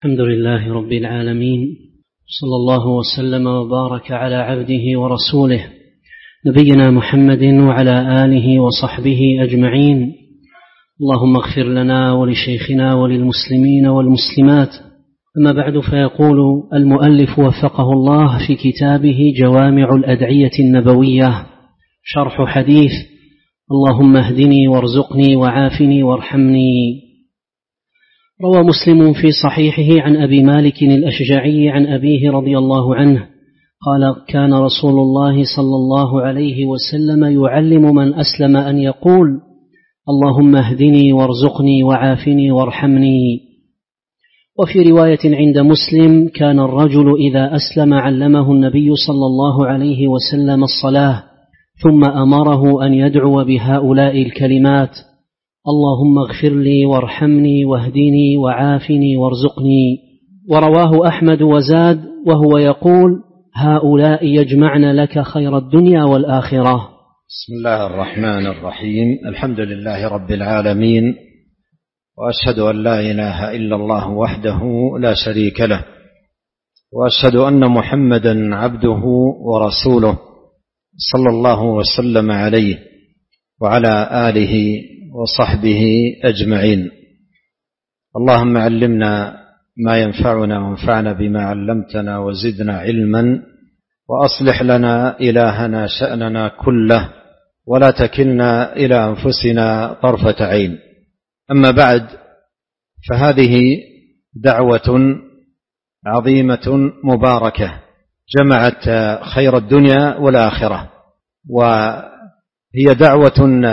الحمد لله رب العالمين، صلى الله وسلم وبارك على عبده ورسوله نبينا محمد وعلى آله وصحبه أجمعين. اللهم اغفر لنا ولشيخنا وللمسلمين والمسلمات. أما بعد، فيقول المؤلف وفقه الله في كتابه جوامع الأدعية النبوية شرح حديث اللهم اهدني وارزقني وعافني وارحمني. روى مسلم في صحيحه عن أبي مالك الأشجعي عن أبيه رضي الله عنه قال: كان رسول الله صلى الله عليه وسلم يعلم من أسلم أن يقول: اللهم اهدني وارزقني وعافني وارحمني. وفي رواية عند مسلم: كان الرجل إذا أسلم علمه النبي صلى الله عليه وسلم الصلاة، ثم أمره أن يدعو بهؤلاء الكلمات: اللهم اغفر لي وارحمني واهدني وعافني وارزقني. ورواه أحمد وزاد وهو يقول: هؤلاء يجمعن لك خير الدنيا والآخرة. بسم الله الرحمن الرحيم. الحمد لله رب العالمين، وأشهد أن لا إله إلا الله وحده لا شريك له، وأشهد أن محمدا عبده ورسوله صلى الله وسلم عليه وعلى آله وصحبه أجمعين. اللهم علمنا ما ينفعنا وانفعنا بما علمتنا وزدنا علما، وأصلح لنا إلهنا شأننا كله، ولا تكلنا إلى أنفسنا طرفة عين. أما بعد، فهذه دعوة عظيمة مباركة جمعت خير الدنيا والآخرة، وهي دعوة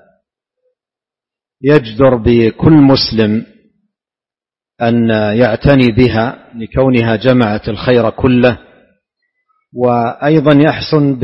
يجدر بكل مسلم أن يعتني بها لكونها جمعت الخير كله، وأيضا يحسن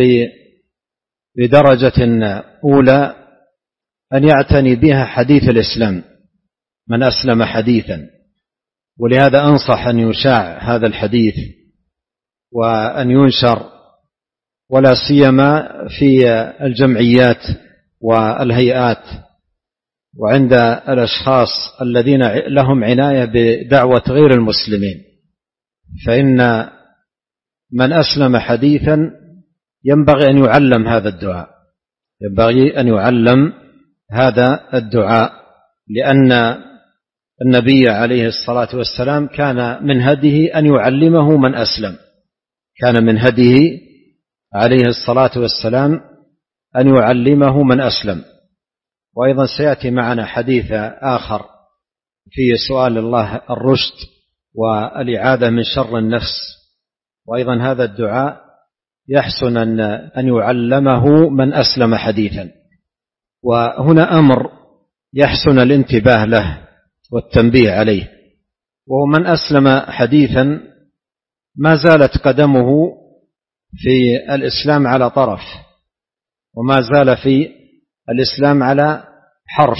بدرجة أولى أن يعتني بها حديث الإسلام، من أسلم حديثا. ولهذا أنصح أن يشاع هذا الحديث وأن ينشر، ولا سيما في الجمعيات والهيئات وعند الأشخاص الذين لهم عناية بدعوة غير المسلمين، فإن من أسلم حديثا ينبغي أن يعلم هذا الدعاء، ينبغي أن يعلم هذا الدعاء، لأن النبي عليه الصلاة والسلام كان من هديه أن يعلمه من أسلم، كان من هديه عليه الصلاة والسلام أن يعلمه من أسلم. وأيضا سيأتي معنا حديث آخر في سؤال الله الرشد والإعاذة من شر النفس، وأيضا هذا الدعاء يحسن أن يعلمه من أسلم حديثا. وهنا أمر يحسن الانتباه له والتنبيه عليه، وهو من أسلم حديثا ما زالت قدمه في الإسلام على طرف، وما زال في الإسلام على حرف،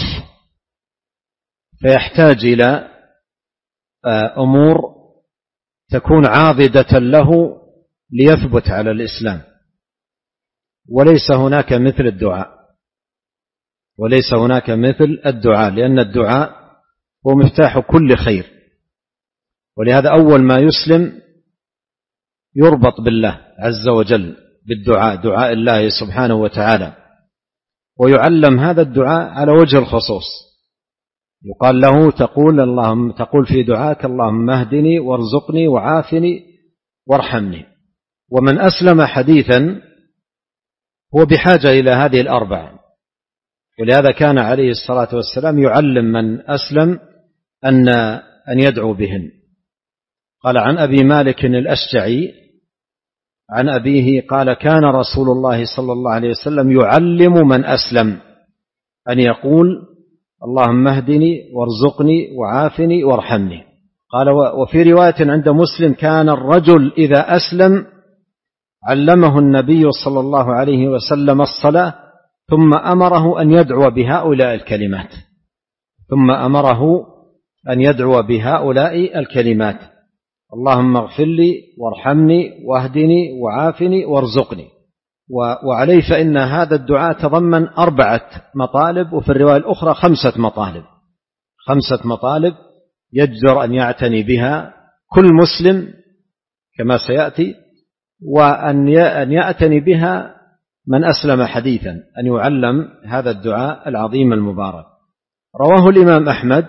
فيحتاج إلى أمور تكون عاضدة له ليثبت على الإسلام. وليس هناك مثل الدعاء، وليس هناك مثل الدعاء، لأن الدعاء هو مفتاح كل خير. ولهذا أول ما يسلم يربط بالله عز وجل بالدعاء، دعاء الله سبحانه وتعالى، ويعلم هذا الدعاء على وجه الخصوص. يقال له تقول في دعاك: اللهم اهدني وارزقني وعافني وارحمني. ومن أسلم حديثا هو بحاجة إلى هذه الأربعة، ولهذا كان عليه الصلاة والسلام يعلم من أسلم أن يدعو بهن. قال عن أبي مالك الأشجعي عن أبيه قال: كان رسول الله صلى الله عليه وسلم يعلم من أسلم أن يقول: اللهم اهدني وارزقني وعافني وارحمني. قال: وفي رواية عند مسلم: كان الرجل إذا أسلم علمه النبي صلى الله عليه وسلم الصلاة، ثم أمره أن يدعو بهؤلاء الكلمات، ثم أمره أن يدعو بهؤلاء الكلمات: اللهم اغفر لي وارحمني واهدني وعافني وارزقني. وعليه فإن هذا الدعاء تضمن 4 مطالب، وفي الرواية الأخرى 5 مطالب، 5 مطالب يجدر أن يعتني بها كل مسلم كما سيأتي، وأن يأتني بها من أسلم حديثا، أن يعلم هذا الدعاء العظيم المبارك. رواه الإمام أحمد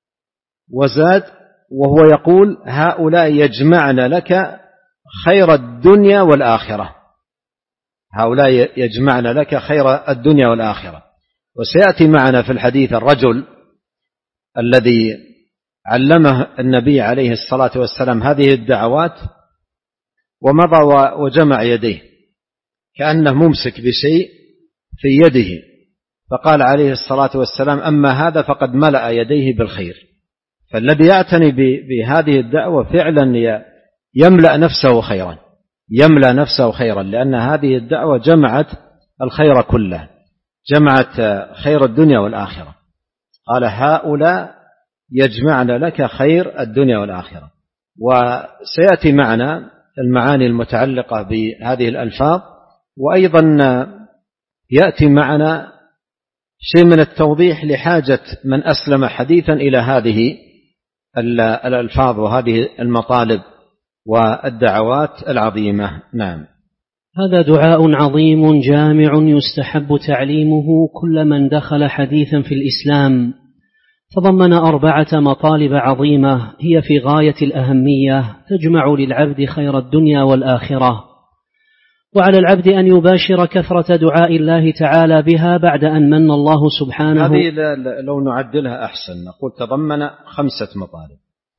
وزاد وهو يقول: هؤلاء يجمعن لك خير الدنيا والآخرة، هؤلاء يجمعن لك خير الدنيا والآخرة. وسيأتي معنا في الحديث الرجل الذي علمه النبي عليه الصلاة والسلام هذه الدعوات ومضى وجمع يديه كأنه ممسك بشيء في يده، فقال عليه الصلاة والسلام: أما هذا فقد ملأ يديه بالخير. فالذي يعتني بهذه الدعوة فعلا يملأ نفسه خيرا، يملأ نفسه خيرا، لأن هذه الدعوة جمعت الخير كله، جمعت خير الدنيا والآخرة. قال: هؤلاء يجمعن لك خير الدنيا والآخرة. وسيأتي معنا المعاني المتعلقة بهذه الألفاظ، وأيضا يأتي معنا شيء من التوضيح لحاجة من أسلم حديثا إلى هذه الألفاظ وهذه المطالب والدعوات العظيمة. نعم. هذا دعاء عظيم جامع يستحب تعليمه كل من دخل حديثا في الإسلام، تضمن 4 مطالب عظيمة هي في غاية الأهمية، تجمع للعبد خير الدنيا والآخرة. وعلى العبد أن يباشر كثرة دعاء الله تعالى بها بعد أن من الله سبحانه. هذه لو نعدلها أحسن، نقول تضمن 5 مطالب،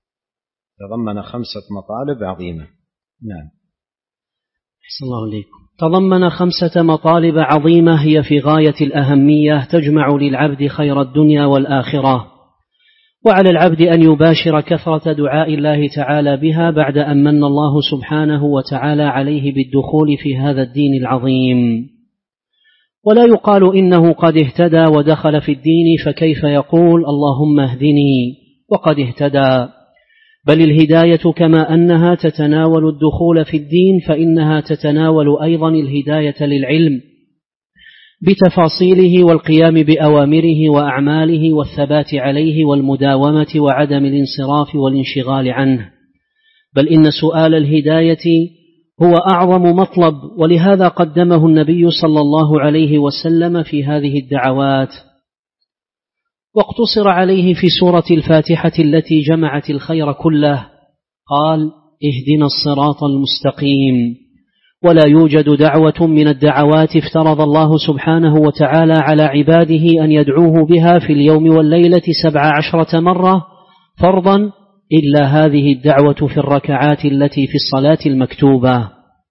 تضمن 5 مطالب عظيمة. نعم. أحسن الله إليكم. تضمن 5 مطالب عظيمة هي في غاية الأهمية، تجمع للعبد خير الدنيا والآخرة. وعلى العبد أن يباشر كثرة دعاء الله تعالى بها بعد أن من الله سبحانه وتعالى عليه بالدخول في هذا الدين العظيم. ولا يقال إنه قد اهتدى ودخل في الدين فكيف يقول اللهم اهدني وقد اهتدى، بل الهداية كما أنها تتناول الدخول في الدين فإنها تتناول أيضا الهداية للعلم بتفاصيله والقيام بأوامره وأعماله والثبات عليه والمداومة وعدم الانصراف والانشغال عنه، بل إن سؤال الهداية هو أعظم مطلب، ولهذا قدمه النبي صلى الله عليه وسلم في هذه الدعوات، واقتصر عليه في سورة الفاتحة التي جمعت الخير كله. قال: اهدنا الصراط المستقيم. ولا يوجد دعوة من الدعوات افترض الله سبحانه وتعالى على عباده أن يدعوه بها في اليوم والليلة 17 مرة فرضا إلا هذه الدعوة في الركعات التي في الصلاة المكتوبة.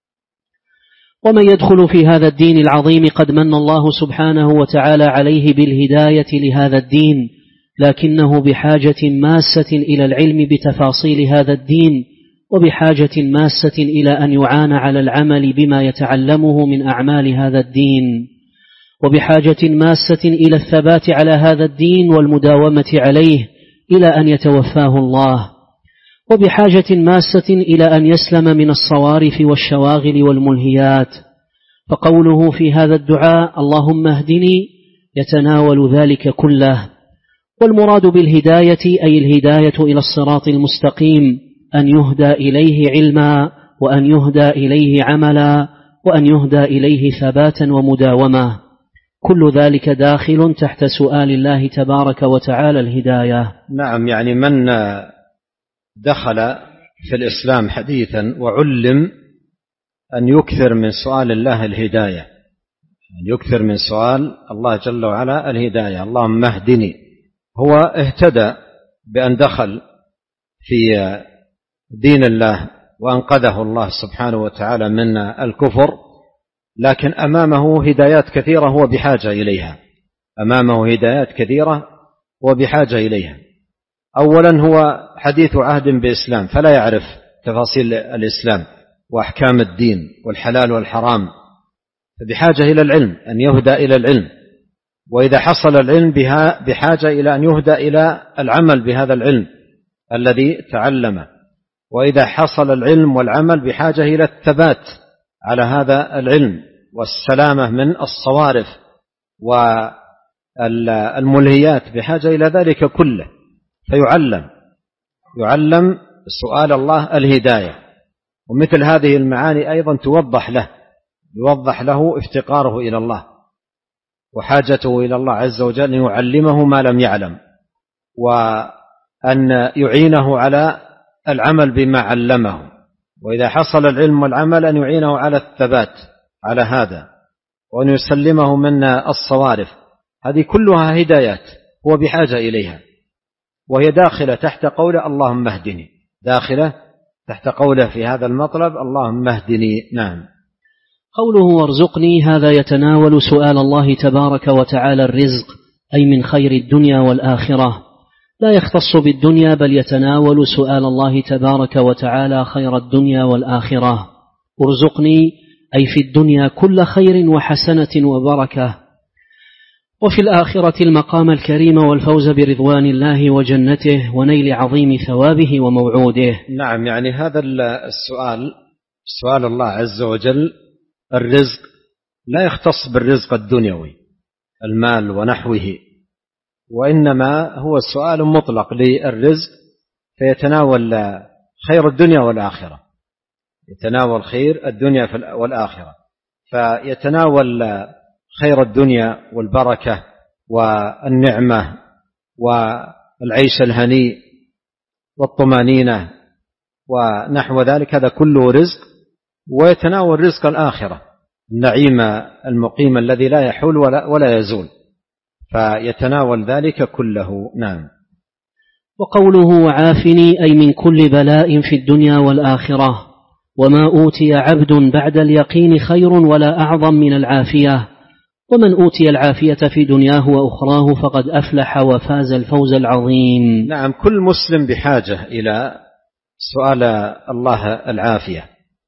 ومن يدخل في هذا الدين العظيم قد من الله سبحانه وتعالى عليه بالهداية لهذا الدين، لكنه بحاجة ماسة إلى العلم بتفاصيل هذا الدين، وبحاجة ماسة إلى أن يعان على العمل بما يتعلمه من أعمال هذا الدين، وبحاجة ماسة إلى الثبات على هذا الدين والمداومة عليه إلى أن يتوفاه الله، وبحاجة ماسة إلى أن يسلم من الصوارف والشواغل والملهيات. فقوله في هذا الدعاء اللهم اهدني يتناول ذلك كله. والمراد بالهداية أي الهداية إلى الصراط المستقيم، أن يهدى إليه علما، وأن يهدى إليه عملا، وأن يهدى إليه ثباتا ومداومة. كل ذلك داخل تحت سؤال الله تبارك وتعالى الهداية. نعم، يعني من دخل في الإسلام حديثا وعلم أن يكثر من سؤال الله الهداية، أن يكثر من سؤال الله جل وعلا الهداية، اللهم اهدني. هو اهتدى بأن دخل في دين الله وأنقذه الله سبحانه وتعالى من الكفر، لكن أمامه هدايات كثيرة هو بحاجة إليها، أمامه هدايات كثيرة هو بحاجة إليها. أولا هو حديث عهد بإسلام فلا يعرف تفاصيل الإسلام وأحكام الدين والحلال والحرام، فبحاجة إلى العلم، أن يهدى إلى العلم، وإذا حصل العلم بها بحاجة إلى أن يهدى إلى العمل بهذا العلم الذي تعلمه، وإذا حصل العلم والعمل بحاجة إلى الثبات على هذا العلم والسلامة من الصوارف والملهيات، بحاجة إلى ذلك كله. فيعلم سؤال الله الهداية. ومثل هذه المعاني أيضا يوضح له افتقاره إلى الله وحاجته إلى الله عز وجل أن يعلمه ما لم يعلم، وأن يعينه على العمل بما علمه، وإذا حصل العلم والعمل أن يعينه على الثبات على هذا، وأن يسلمه من الصوارف. هذه كلها هدايات هو بحاجة إليها، وهي داخلة تحت قوله اللهم اهدني، داخلة تحت قوله في هذا المطلب اللهم اهدني. نعم. قوله وارزقني هذا يتناول سؤال الله تبارك وتعالى الرزق، أي من خير الدنيا والآخرة، لا يختص بالدنيا بل يتناول سؤال الله تبارك وتعالى خير الدنيا والآخرة. ارزقني أي في الدنيا كل خير وحسنة وبركة، وفي الآخرة المقام الكريم والفوز برضوان الله وجنته ونيل عظيم ثوابه وموعوده. نعم، يعني هذا سؤال الله عز وجل الرزق لا يختص بالرزق الدنيوي المال ونحوه، وإنما هو سؤال مطلق للرزق، فيتناول خير الدنيا والآخرة، يتناول خير الدنيا والآخرة، فيتناول خير الدنيا والبركة والنعمة والعيش الهنيء والطمانينة ونحو ذلك، هذا كله رزق. ويتناول رزق الآخرة، النعيم المقيم الذي لا يحول ولا يزول، فيتناول ذلك كله. نعم. وقوله وعافني أي من كل بلاء في الدنيا والآخرة، وما أوتي عبد بعد اليقين خير ولا أعظم من العافية، ومن أوتي العافية في دنياه وأخراه فقد أفلح وفاز الفوز العظيم. نعم، كل مسلم بحاجة إلى سؤال الله العافية.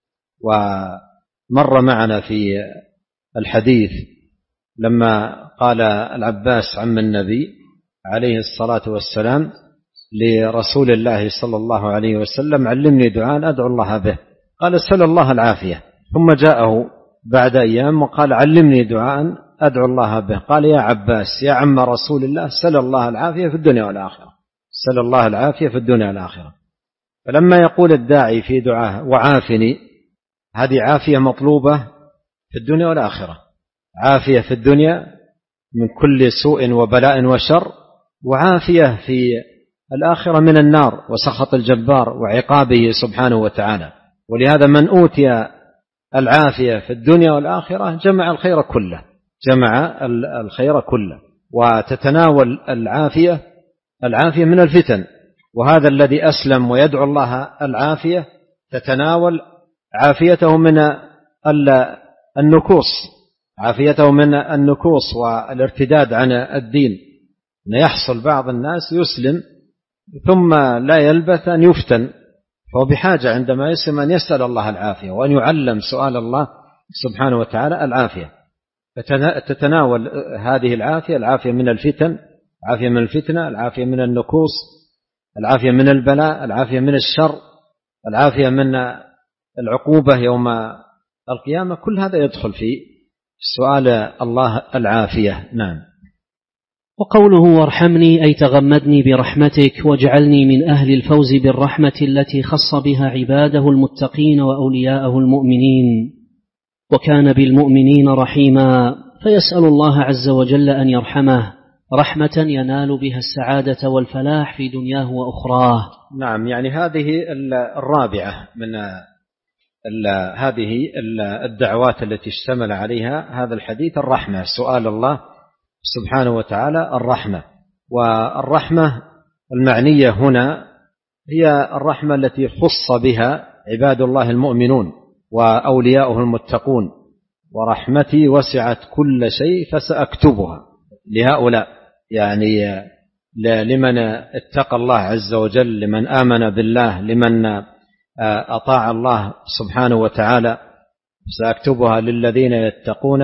ومر معنا في الحديث لما قال العباس عم النبي عليه الصلاة والسلام لرسول الله صلى الله عليه وسلم علمني دعاء أدعو الله به، قال سل الله العافية. ثم جاءه بعد أيام وقال علمني دعاء أدعو الله به، قال يا عباس يا عم رسول الله سل الله العافية في الدنيا والآخرة، سل الله العافية في الدنيا والآخرة. فلما يقول الداعي في دعاه وعافني، هذه عافية مطلوبة في الدنيا والآخرة، عافية في الدنيا من كل سوء وبلاء وشر، وعافية في الآخرة من النار وسخط الجبار وعقابه سبحانه وتعالى. ولهذا من أوتي العافية في الدنيا والآخرة جمع الخير كله، جمع الخير كله. وتتناول العافية من الفتن، وهذا الذي أسلم ويدعو الله العافية تتناول عافيته من النكوص، عافيته من النكوص والارتداد عن الدين. يحصل بعض الناس يسلم ثم لا يلبث أن يفتن، فهو بحاجة عندما يسلم أن يسأل الله العافية وأن يعلم سؤال الله سبحانه وتعالى العافية. فتتناول هذه العافية من الفتن، العافية من الفتنة، العافية من النكوص، العافية من البلاء، العافية من الشر، العافية من العقوبة يوم القيامة. كل هذا يدخل في سؤال الله العافية. نعم. وقوله وارحمني أي تغمدني برحمتك واجعلني من أهل الفوز بالرحمة التي خص بها عباده المتقين وأولياءه المؤمنين، وكان بالمؤمنين رحيما، فيسأل الله عز وجل أن يرحمه رحمة ينال بها السعادة والفلاح في دنياه وأخراه. نعم، يعني هذه الرابعة من هذه الدعوات التي اشتمل عليها هذا الحديث، الرحمة، سؤال الله سبحانه وتعالى الرحمة. والرحمة المعنية هنا هي الرحمة التي خص بها عباد الله المؤمنون وأولياؤه المتقون، ورحمتي وسعت كل شيء فسأكتبها لهؤلاء، يعني لمن اتقى الله عز وجل، لمن آمن بالله، لمن أطاع الله سبحانه وتعالى، سأكتبها للذين يتقون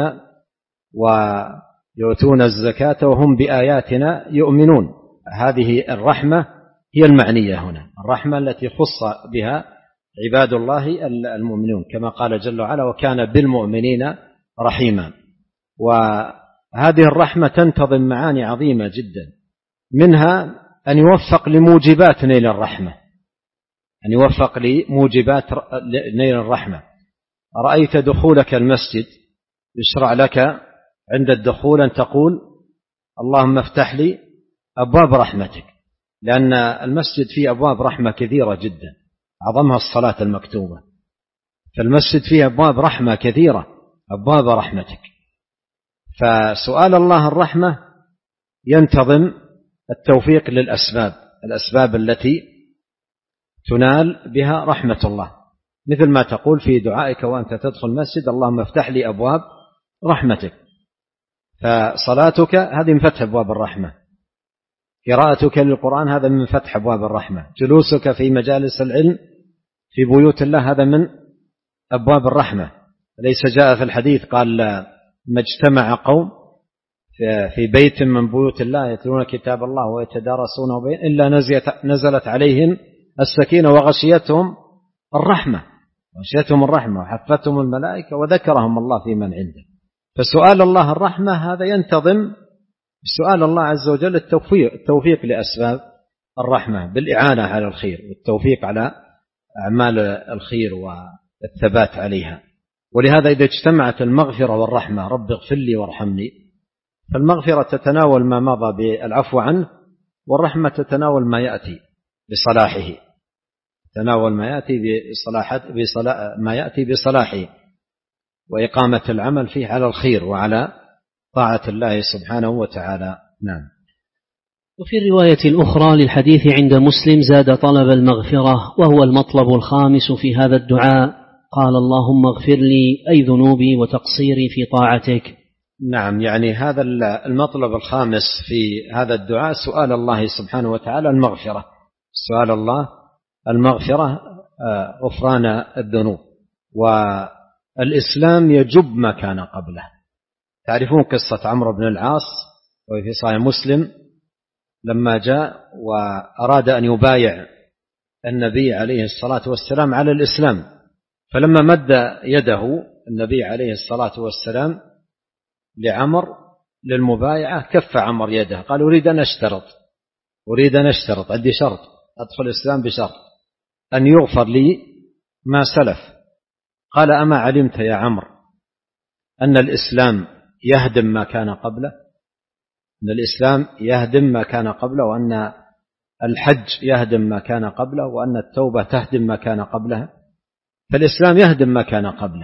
ويؤتون الزكاة وهم بآياتنا يؤمنون. هذه الرحمة هي المعنية هنا، الرحمة التي خص بها عباد الله المؤمنون، كما قال جل وعلا وكان بالمؤمنين رحيما. وهذه الرحمة تنتظم معاني عظيمة جدا، منها أن يوفق لموجبات نيل الرحمة، أن يوفق لموجبات نيل الرحمة. رأيت دخولك المسجد يشرع لك عند الدخول أن تقول اللهم افتح لي أبواب رحمتك، لأن المسجد فيه أبواب رحمة كثيرة جدا، أعظمها الصلاة المكتوبة، فالمسجد فيه أبواب رحمة كثيرة، أبواب رحمتك. فسؤال الله الرحمة ينتظم التوفيق للأسباب، الأسباب التي تنال بها رحمة الله، مثل ما تقول في دعائك وأنت تدخل المسجد اللهم افتح لي أبواب رحمتك. فصلاتك هذه من فتح أبواب الرحمة، قراءتك للقرآن هذا من فتح أبواب الرحمة، جلوسك في مجالس العلم في بيوت الله هذا من أبواب الرحمة. ليس جاء في الحديث قال ما اجتمع قوم في بيت من بيوت الله يتلون كتاب الله ويتدارسونه إلا نزلت عليهم السكينة وغشيتهم الرحمة، وحفتهم الملائكة وذكرهم الله في من عنده. فسؤال الله الرحمة هذا ينتظم سؤال الله عز وجل التوفيق لأسباب الرحمة بالإعانة على الخير والتوفيق على أعمال الخير والثبات عليها. ولهذا إذا اجتمعت المغفرة والرحمة رب اغفر لي وارحمني، فالمغفرة تتناول ما مضى بالعفو عنه، والرحمة تتناول ما يأتي بصلاحه، تناول ما يأتي بصلاحه وإقامة العمل فيه على الخير وعلى طاعة الله سبحانه وتعالى. نعم. وفي الرواية الأخرى للحديث عند مسلم زاد طلب المغفرة وهو المطلب الخامس في هذا الدعاء، قال اللهم اغفر لي أي ذنوبي وتقصيري في طاعتك. نعم، يعني هذا المطلب الخامس في هذا الدعاء سؤال الله سبحانه وتعالى المغفرة، سؤال الله المغفرة، غفران الذنوب. والإسلام يجب ما كان قبله. تعرفون قصة عمرو بن العاص وفي صحيح مسلم لما جاء وأراد أن يبايع النبي عليه الصلاة والسلام على الإسلام، فلما مد يده النبي عليه الصلاة والسلام لعمر للمبايعة كف عمر يده، قال أريد أن أشترط، عندي شرط، أدخل الإسلام بشرط أن يغفر لي ما سلف. قال أما علمت يا عمرو أن الإسلام يهدم ما كان قبله، أن الإسلام يهدم ما كان قبله، وأن الحج يهدم ما كان قبله، وأن التوبة تهدم ما كان قبلها. فالإسلام يهدم ما كان قبله،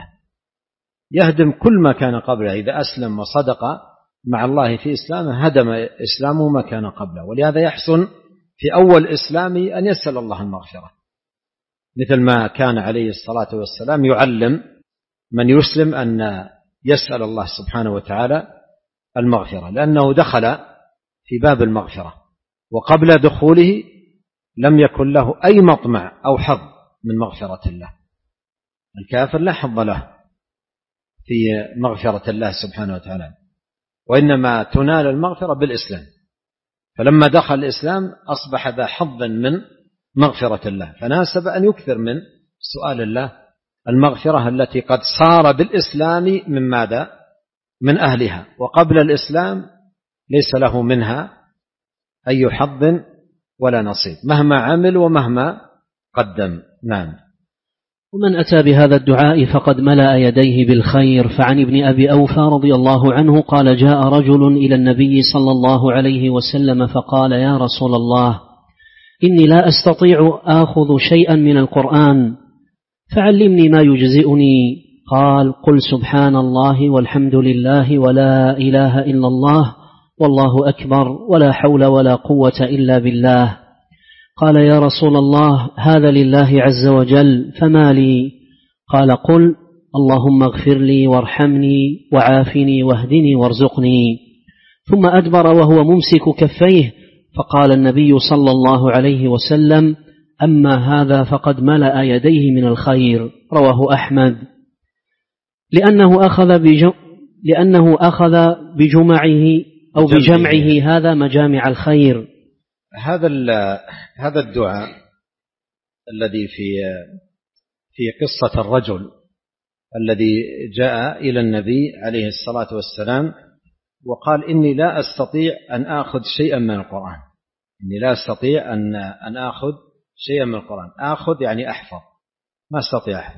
يهدم كل ما كان قبله. إذا أسلم وصدق مع الله في إسلامه هدم إسلامه ما كان قبله. ولهذا يحسن في أول إسلامه أن يسأل الله المغفرة، مثل ما كان عليه الصلاة والسلام يعلم من يسلم أن يسأل الله سبحانه وتعالى المغفرة، لأنه دخل في باب المغفرة، وقبل دخوله لم يكن له أي مطمع أو حظ من مغفرة الله. الكافر لا حظ له في مغفرة الله سبحانه وتعالى، وإنما تنال المغفرة بالإسلام. فلما دخل الإسلام أصبح ذا حظ من مغفرة الله، فناسب أن يكثر من سؤال الله المغفرة التي قد صار بالإسلام من ماذا؟ من أهلها، وقبل الإسلام ليس له منها أي حظ ولا نصيب مهما عمل ومهما قدم. نعم. ومن أتى بهذا الدعاء فقد ملأ يديه بالخير. فعن ابن أبي أوفى رضي الله عنه قال جاء رجل إلى النبي صلى الله عليه وسلم فقال يا رسول الله إني لا أستطيع آخذ شيئا من القرآن فعلمني ما يجزئني. قال قل سبحان الله والحمد لله ولا إله إلا الله والله أكبر ولا حول ولا قوة إلا بالله. قال يا رسول الله هذا لله عز وجل فما لي؟ قال قل اللهم اغفر لي وارحمني وعافني واهدني وارزقني. ثم أدبر وهو ممسك كفيه، فقال النبي صلى الله عليه وسلم أما هذا فقد ملأ يديه من الخير. رواه أحمد. لأنه أخذ بجمعه أو بجمعه هذا مجامع الخير. هذا الدعاء الذي في قصة الرجل الذي جاء إلى النبي عليه الصلاة والسلام وقال إني لا أستطيع أن آخذ شيئا من القرآن، إني لا أستطيع أن آخذ شيئا من القرآن. آخذ يعني أحفظ، ما أستطيع أحفظ.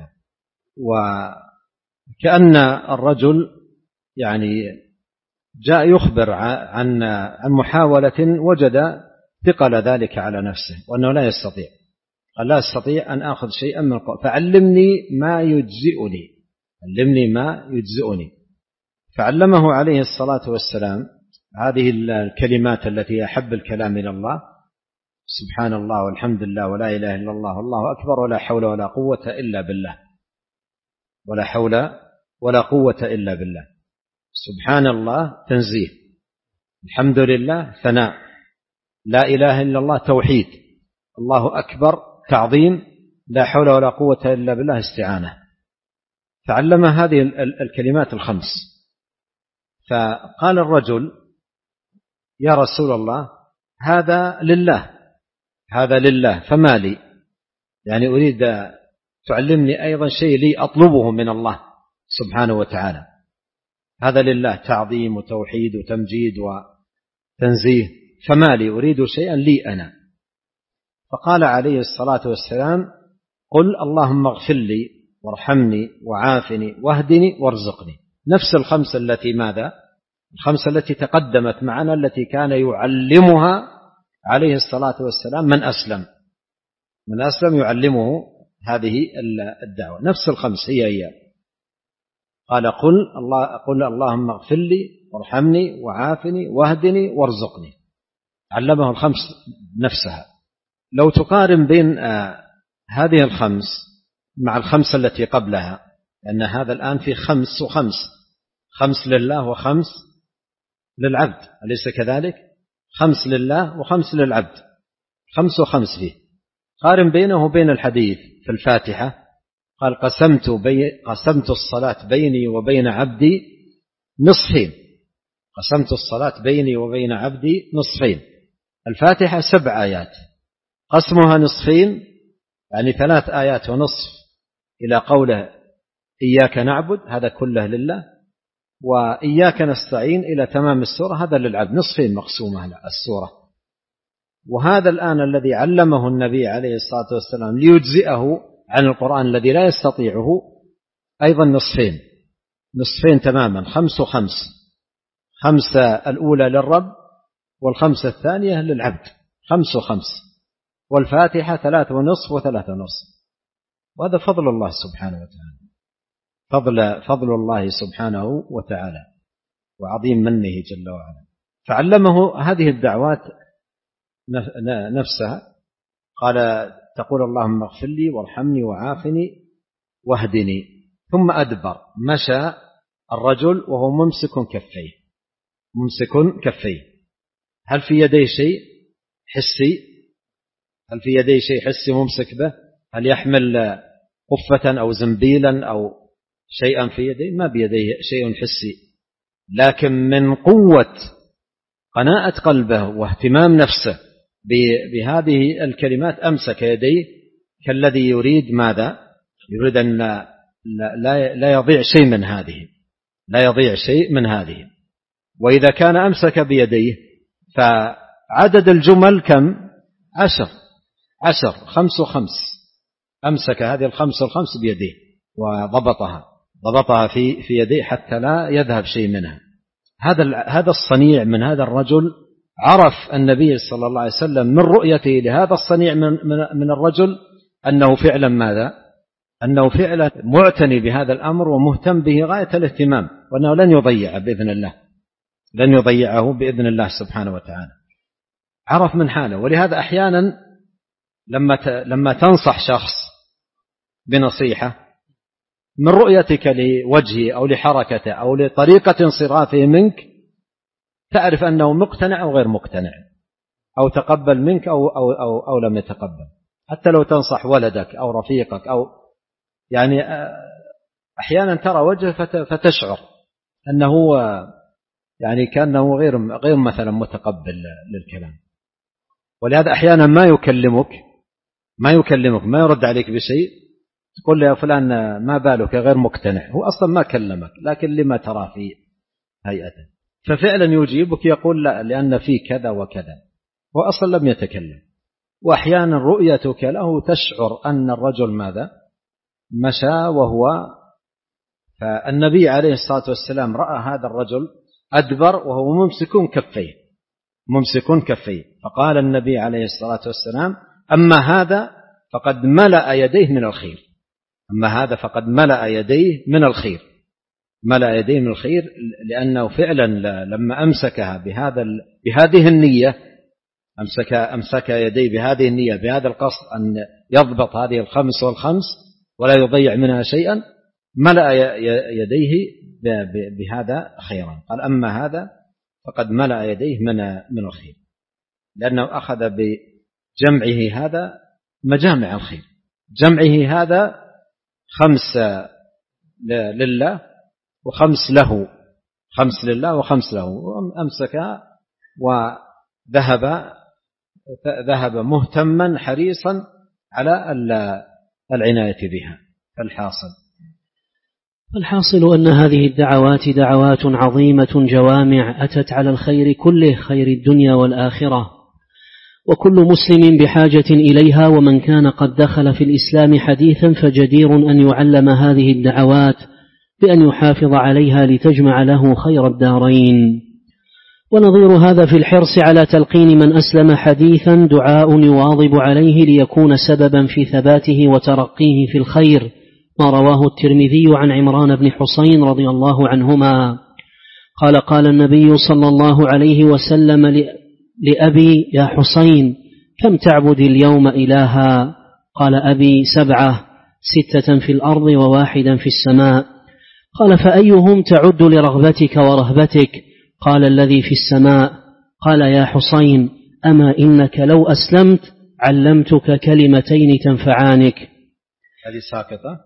وكأن الرجل يعني جاء يخبر عن محاولة وجد ثقل ذلك على نفسه وأنه لا يستطيع، قال لا أستطيع أن أخذ شيئا من القرآن فعلمني ما يجزئني، علمني ما يجزئني. فعلمه عليه الصلاة والسلام هذه الكلمات التي أحب الكلام إلى الله: سبحان الله والحمد لله ولا إله إلا الله والله أكبر ولا حول ولا قوة إلا بالله، ولا حول ولا قوة إلا بالله. سبحان الله تنزيه، الحمد لله ثناء، لا إله إلا الله توحيد، الله أكبر تعظيم، لا حول ولا قوة إلا بالله استعانة. فعلم هذه الكلمات الخمس. فقال الرجل: يا رسول الله هذا لله، هذا لله فما لي، يعني أريد تعلمني أيضا شيء لي أطلبه من الله سبحانه وتعالى. هذا لله تعظيم وتوحيد وتمجيد وتنزيه، فما لي أريد شيئا لي أنا. فقال عليه الصلاة والسلام: قل اللهم اغفر لي وارحمني وعافني واهدني وارزقني. نفس الخمسة التي ماذا؟ الخمسة التي تقدمت معنا، التي كان يعلمها عليه الصلاة والسلام من أسلم يعلمه هذه الدعوة. نفس الخمس هي قال: قل اللهم اغفر لي وارحمني وعافني واهدني وارزقني. علمه الخمس نفسها. لو تقارن بين هذه الخمس مع الخمسة التي قبلها، لأن هذا الآن في خمس وخمس، خمس لله وخمس للعبد، أليس كذلك؟ خمس لله وخمس للعبد، خمس وخمس فيه. قارن بينه وبين الحديث في الفاتحة، قال: قسمت الصلاة بيني وبين عبدي نصفين، قسمت الصلاة بيني وبين عبدي نصفين. الفاتحة 7 آيات، قسمها نصفين يعني 3 آيات ونصف إلى قوله إياك نعبد، هذا كله لله، وإياك نستعين إلى تمام السورة، هذا للعبد، نصفين مقسومة السورة. وهذا الآن الذي علمه النبي عليه الصلاة والسلام ليجزئه عن القرآن الذي لا يستطيعه أيضا نصفين تماما، 5 و5، 5 الأولى للرب والخمسة الثانية للعبد، 5 و5. والفاتحة 3 ونصف و3 ونصف. وهذا فضل الله سبحانه وتعالى، فضل الله سبحانه وتعالى وعظيم منه جل وعلا. فعلمه هذه الدعوات نفسها. قال: تقول اللهم اغفر لي وارحمني وعافني واهدني. ثم أدبر، مشى الرجل وهو ممسك كفيه. هل في يديه شيء حسي؟ هل في يديه شيء حسي ممسك به؟ هل يحمل قفة أو زنبيلا أو شيئا في يديه؟ ما بيديه شيء حسي، لكن من قوة قناعة قلبه واهتمام نفسه بهذه الكلمات أمسك يديه كالذي يريد ماذا؟ يريد أن لا يضيع شيء من هذه. وإذا كان أمسك بيديه فعدد الجمل كم؟ 10، 5 و5. أمسك هذه 5 و5 بيديه وضبطها في يديه حتى لا يذهب شيء منها. هذا الصنيع من هذا الرجل. عرف النبي صلى الله عليه وسلم من رؤيته لهذا الصنيع من الرجل أنه فعلا ماذا؟ أنه فعلا معتني بهذا الأمر ومهتم به غاية الاهتمام، وأنه لن يضيعه بإذن الله سبحانه وتعالى. عرف من حاله. ولهذا أحيانا لما تنصح شخص بنصيحة من رؤيتك لوجهه أو لحركته أو لطريقة انصرافه منك تعرف أنه مقتنع أو غير مقتنع، أو تقبل منك أو لم يتقبل. حتى لو تنصح ولدك أو رفيقك أو يعني أحيانا ترى وجهه فتشعر أنه يعني كأنه غير مثلا متقبل للكلام. ولهذا أحيانا ما يكلمك ما يرد عليك بشيء، تقول له يا فلان ما بالك غير مقتنع، هو أصلا ما كلمك لكن لما ترى في هيئته. ففعلا يجيبك يقول لا، لأن في كذا وكذا، هو أصلا لم يتكلم. وأحيانا رؤيتك له تشعر أن الرجل ماذا مشى وهو. فالنبي عليه الصلاة والسلام رأى هذا الرجل أدبر وهو ممسك كفيه فقال النبي عليه الصلاة والسلام أما هذا فقد ملأ يديه من الخير لأنه فعلا لما أمسكها بهذه النية أمسك يديه بهذه النية بهذا القصد أن يضبط هذه الخمس ولا يضيع منها شيئا ملأ يديه بهذا خيرا. قال أما هذا فقد ملأ يديه من الخير لأنه أخذ بجمعه هذا مجامع الخير. جمعه هذا 5 لله و5 له، 5 لله و5 له، أمسكها وذهب مهتما حريصا على العناية بها. الحاصل أن هذه الدعوات دعوات عظيمة جوامع أتت على الخير كله، خير الدنيا والآخرة، وكل مسلم بحاجة إليها، ومن كان قد دخل في الإسلام حديثا فجدير أن يعلم هذه الدعوات بأن يحافظ عليها لتجمع له خير الدارين. ونظير هذا في الحرص على تلقين من أسلم حديثا دعاء يواظب عليه ليكون سببا في ثباته وترقيه في الخير، ما رواه الترمذي عن عمران بن حسين رضي الله عنهما قال النبي صلى الله عليه وسلم لأبي: يا حسين كم تعبد اليوم إلها؟ قال: أبي 7، 6 في الأرض و1 في السماء. قال: فأيهم تعد لرغبتك ورهبتك؟ قال: الذي في السماء. قال: يا حسين أما إنك لو أسلمت علمتك كلمتين تنفعانك. هذه ساقطة،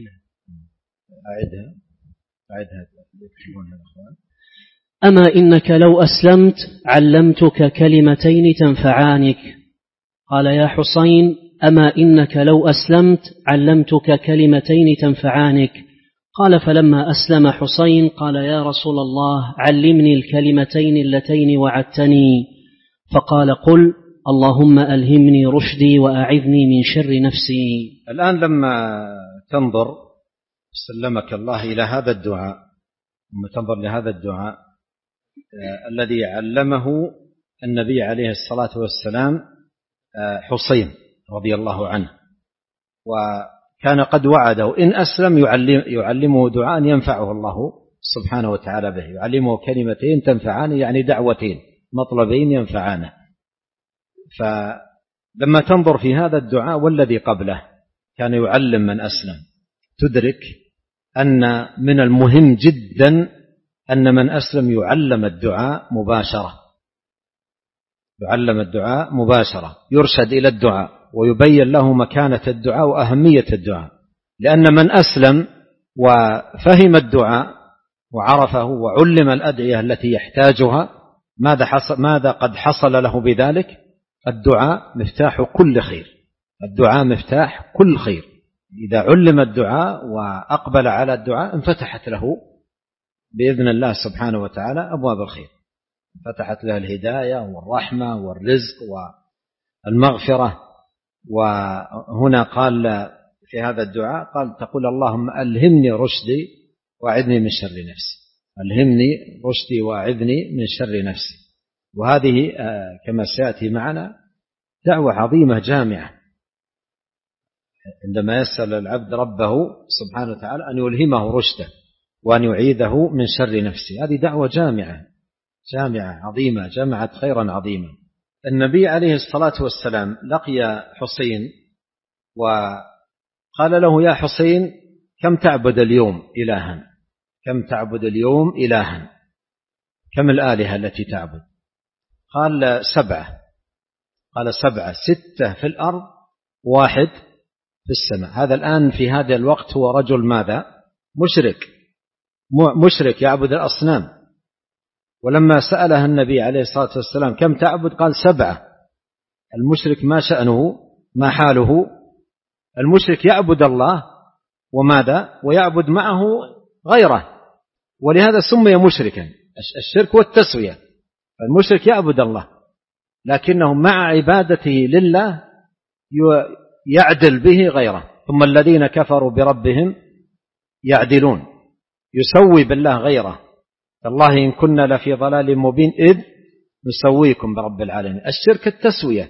أعدها يكتبونها الأخوان. أما إنك لو أسلمت علمتك كلمتين تنفعانك. قال: يا حسين أما إنك لو أسلمت علمتك كلمتين تنفعانك. قال: فلما أسلم حسين قال: يا رسول الله علمني الكلمتين اللتين وعدتني. فقال: قل اللهم ألهمني رشدي وأعذني من شر نفسي. الآن لما تنظر سلمك الله إلى هذا الدعاء، لما تنظر لهذا الدعاء الذي علمه النبي عليه الصلاة والسلام حسين رضي الله عنه، وكان قد وعده إن أسلم يعلمه دعاء ينفعه الله سبحانه وتعالى به، يعلمه كلمتين تنفعان، يعني دعوتين مطلبين ينفعانه. فلما تنظر في هذا الدعاء والذي قبله كان يعلم من أسلم، تدرك أن من المهم جدا أن من أسلم يعلم الدعاء مباشرة، يرشد إلى الدعاء ويبين له مكانة الدعاء وأهمية الدعاء. لأن من أسلم وفهم الدعاء وعرفه وعلم الأدعية التي يحتاجها، ماذا قد حصل له بذلك؟ الدعاء مفتاح كل خير. إذا علم الدعاء وأقبل على الدعاء انفتحت له بإذن الله سبحانه وتعالى أبواب الخير، فتحت له الهداية والرحمة والرزق والمغفرة. وهنا قال في هذا الدعاء قال: تقول اللهم ألهمني رشدي وأعذني من شر نفسي. وهذه كما سيأتي معنا دعوة عظيمة جامعة، عندما يسأل العبد ربه سبحانه وتعالى أن يلهمه رشده وأن يعيذه من شر نفسه. هذه دعوة جامعة عظيمة، جمعت خيرا عظيما. النبي عليه الصلاة والسلام لقي حسين وقال له: يا حسين كم تعبد اليوم إلها؟ كم الآلهة التي تعبد؟ قال: 7. قال: 7، 6 في الأرض 1 في السماء. هذا الآن في هذا الوقت هو رجل ماذا؟ مشرك يعبد الأصنام. ولما سألها النبي عليه الصلاة والسلام كم تعبد؟ قال: 7. المشرك ما شأنه؟ ما حاله؟ المشرك يعبد الله وماذا؟ ويعبد معه غيره، ولهذا سمي مشركا. الشرك والتسوية. المشرك يعبد الله لكنه مع عبادته لله يعدل به غيره. ثم الذين كفروا بربهم يعدلون، يسوي بالله غيره. الله إن كنا لفي ضلال مبين إذ نسويكم برب العالمين. الشرك التسوية،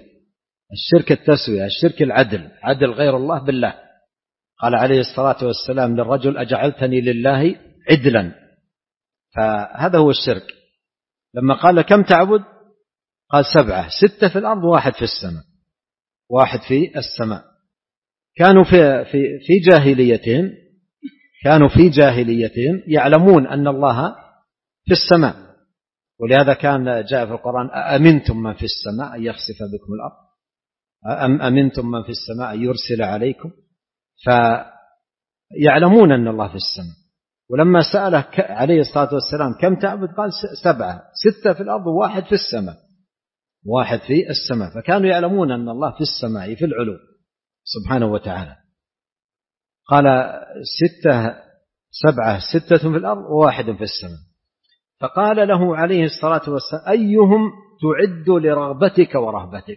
الشرك العدل، عدل غير الله بالله. قال عليه الصلاة والسلام للرجل: أجعلتني لله عدلا؟ فهذا هو الشرك. لما قال: كم تعبد؟ قال: 7، 6 في الأرض و1 في السماء. 1 في السماء. كانوا في جاهليتهم يعلمون أن الله في السماء، ولهذا كان جاء في القرآن: أأمنتم من في السماء أن يخسف بكم الأرض أم أمنتم من في السماء أن يرسل عليكم. فيعلمون أن الله في السماء. ولما سأله عليه الصلاة والسلام: كم تعبد؟ قال: 7، 6 في الأرض و1 في السماء. 1 في السماء. فكانوا يعلمون أن الله في السماء في العلو سبحانه وتعالى. قال: 7 6 في الأرض و1 في السماء. فقال له عليه الصلاة والسلام: أيهم تعد لرغبتك ورهبتك؟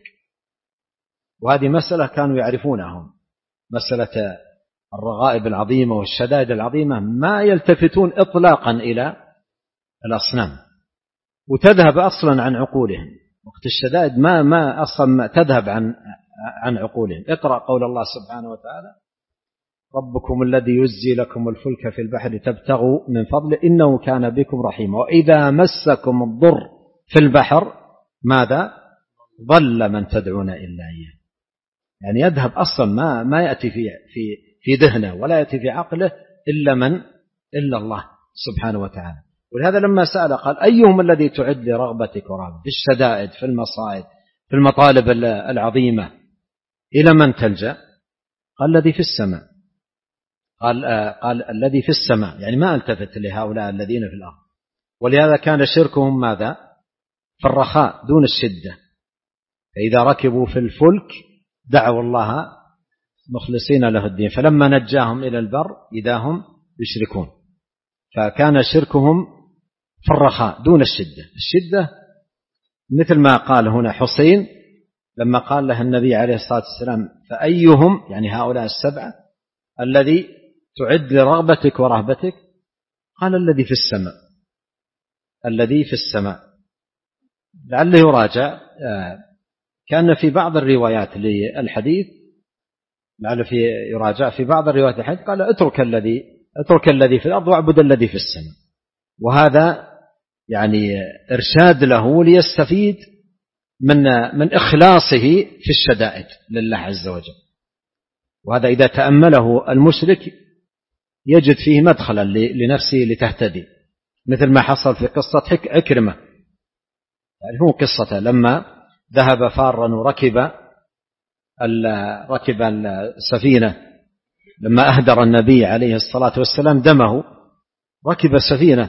وهذه مسألة كانوا يعرفونها، مسألة الرغائب العظيمة والشدائد العظيمة، ما يلتفتون إطلاقا إلى الأصنام، وتذهب أصلا عن عقولهم. وقت الشدائد ما أصلا تذهب عن عقولهم. اقرأ قول الله سبحانه وتعالى: ربكم الذي يزجي لكم الفلك في البحر تبتغوا من فضله إنه كان بكم رحيما وإذا مسكم الضر في البحر ماذا؟ ضل من تدعون إلا إياه. يعني يذهب أصلا ما يأتي في ذهنه ولا يأتي في عقله إلا الله سبحانه وتعالى. ولهذا لما سأل قال: أيهم الذي تعد لرغبتك ورغبتك؟ في الشدائد، في المصائب، في المطالب العظيمة، إلى من تلجأ؟ قال: الذي في السماء. قال الذي في السماء، يعني ما التفت لهؤلاء الذين في الأرض. ولهذا كان شركهم ماذا؟ في الرخاء دون الشدة. فإذا ركبوا في الفلك دعوا الله مخلصين له الدين فلما نجاهم إلى البر إذا هم يشركون. فكان شركهم في الرخاء دون الشدة مثل ما قال هنا حسين لما قال له النبي عليه الصلاة والسلام: فأيهم، يعني هؤلاء 7 الذي تعد لرغبتك ورهبتك؟ قال: الذي في السماء. الذي في السماء. لعله يراجع. كان في بعض الروايات للحديث، لعله يراجع في بعض الروايات الحديث قال: اترك الذي في الأرض واعبد الذي في السماء. وهذا يعني إرشاد له ليستفيد من إخلاصه في الشدائد لله عز وجل. وهذا إذا تأمله المشرك يجد فيه مدخلا لنفسه لتهتدي، مثل ما حصل في قصة عكرمة. تعرفون قصته لما ذهب فارا وركب السفينة، لما أهدر النبي عليه الصلاة والسلام دمه، ركب السفينة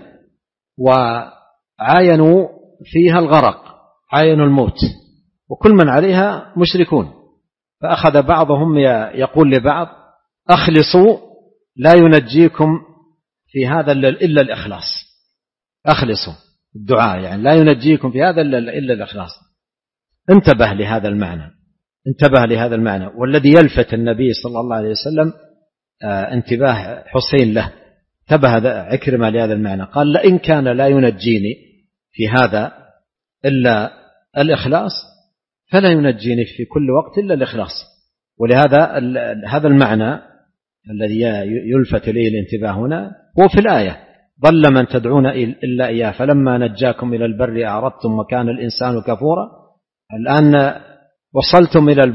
وعاينوا فيها الغرق، عاينوا الموت، وكل من عليها مشركون. فأخذ بعضهم يقول لبعض: أخلصوا، لا ينجيكم في هذا إلا الإخلاص. أخلصوا الدعاء، يعني لا ينجيكم في هذا إلا الإخلاص. انتبه لهذا المعنى. والذي يلفت النبي صلى الله عليه وسلم انتباه حسين له، انتبه عكرمة لهذا المعنى. قال: لئن كان لا ينجيني في هذا إلا الإخلاص فلا ينجيني في كل وقت إلا الإخلاص. ولهذا هذا المعنى الذي يلفت إليه الانتباه هنا هو في الآية: ضل من تدعون إلا إياه فلما نجاكم إلى البر أعرضتم وكان الإنسان كفورا. الآن وصلتم إلى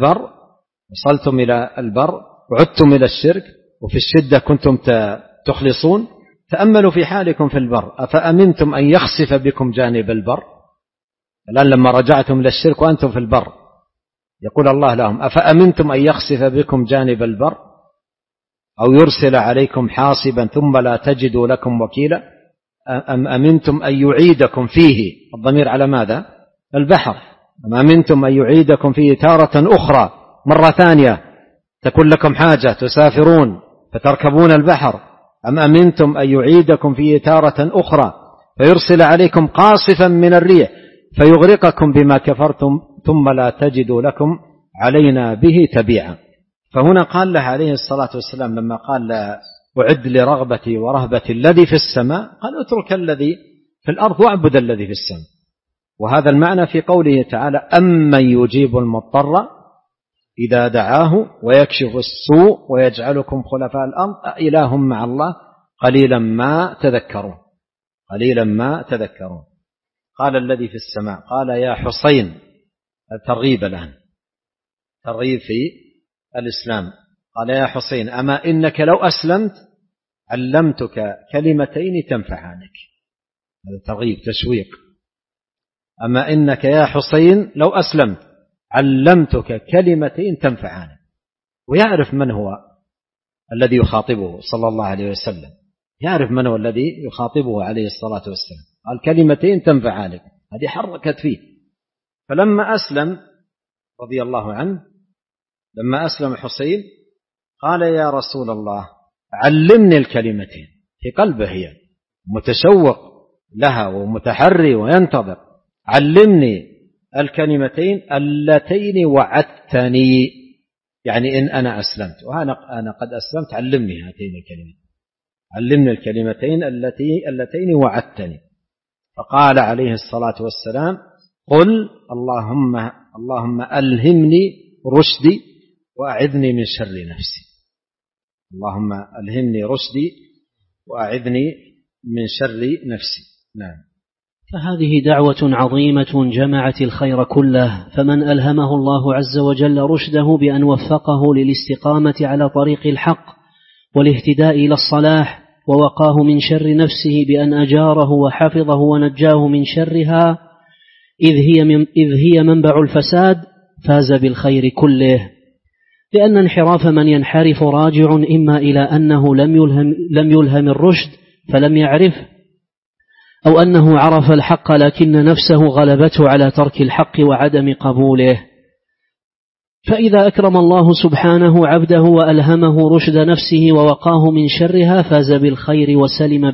البر وعدتم إلى الشرك، وفي الشدة كنتم تخلصون. تأملوا في حالكم في البر: أفأمنتم أن يخسف بكم جانب البر؟ الآن لما رجعتم إلى الشرك وأنتم في البر يقول الله لهم: أفأمنتم أن يخسف بكم جانب البر أو يرسل عليكم حاصبا ثم لا تجدوا لكم وكيلا أم أمنتم أن يعيدكم فيه؟ الضمير على ماذا؟ البحر. أم أمنتم أن يعيدكم فيه تارة أخرى، مرة ثانية تكون لكم حاجة تسافرون فتركبون البحر. أم أمنتم أن يعيدكم فيه تارة أخرى فيرسل عليكم قاصفا من الريح فيغرقكم بما كفرتم ثم لا تجدوا لكم علينا به تبيعا. فهنا قال له عليه الصلاة والسلام لما قال أعد لرغبتي ورهبتي الذي في السماء، قال اترك الذي في الأرض واعبد الذي في السماء. وهذا المعنى في قوله تعالى أمن يجيب المضطر إذا دعاه ويكشف السوء ويجعلكم خلفاء الأرض أإله مع الله قليلا ما تذكرون. قليلا ما تذكرون. قال الذي في السماء قال يا حسين، ترغيب الآن، ترغيب في الإسلام. قال يا حسين أما إنك لو أسلمت علمتك كلمتين تنفعانك. هذا ترغيب تشويق. أما إنك يا حسين لو أسلمت علمتك كلمتين تنفعانك. ويعرف من هو الذي يخاطبه صلى الله عليه وسلم، يعرف من هو الذي يخاطبه عليه الصلاة والسلام. قال كلمتين تنفعانك، هذه حركت فيه. فلما أسلم رضي الله عنه، لما أسلم حسين قال يا رسول الله علمني الكلمتين. في قلبه هي متشوق لها ومتحري وينتظر. علمني الكلمتين اللتين وعدتني، يعني إن أنا أسلمت وأنا قد أسلمت علمني هاتين الكلمتين، علمني الكلمتين اللتين وعدتني. فقال عليه الصلاة والسلام قل اللهم ألهمني رشدي وأعذني من شر نفسي. اللهم ألهمني رشدي وأعذني من شر نفسي. نعم. فهذه دعوة عظيمة جمعت الخير كله، فمن ألهمه الله عز وجل رشده بأن وفقه للاستقامة على طريق الحق والاهتداء إلى الصلاح، ووقاه من شر نفسه بأن أجاره وحفظه ونجاه من شرها إذ هي منبع الفساد، فاز بالخير كله. لأن انحراف من ينحرف راجع إما إلى أنه لم يلهم الرشد فلم يعرف، أو أنه عرف الحق لكن نفسه غلبته على ترك الحق وعدم قبوله. فإذا أكرم الله سبحانه عبده وألهمه رشد نفسه ووقاه من شرها فاز بالخير وسلم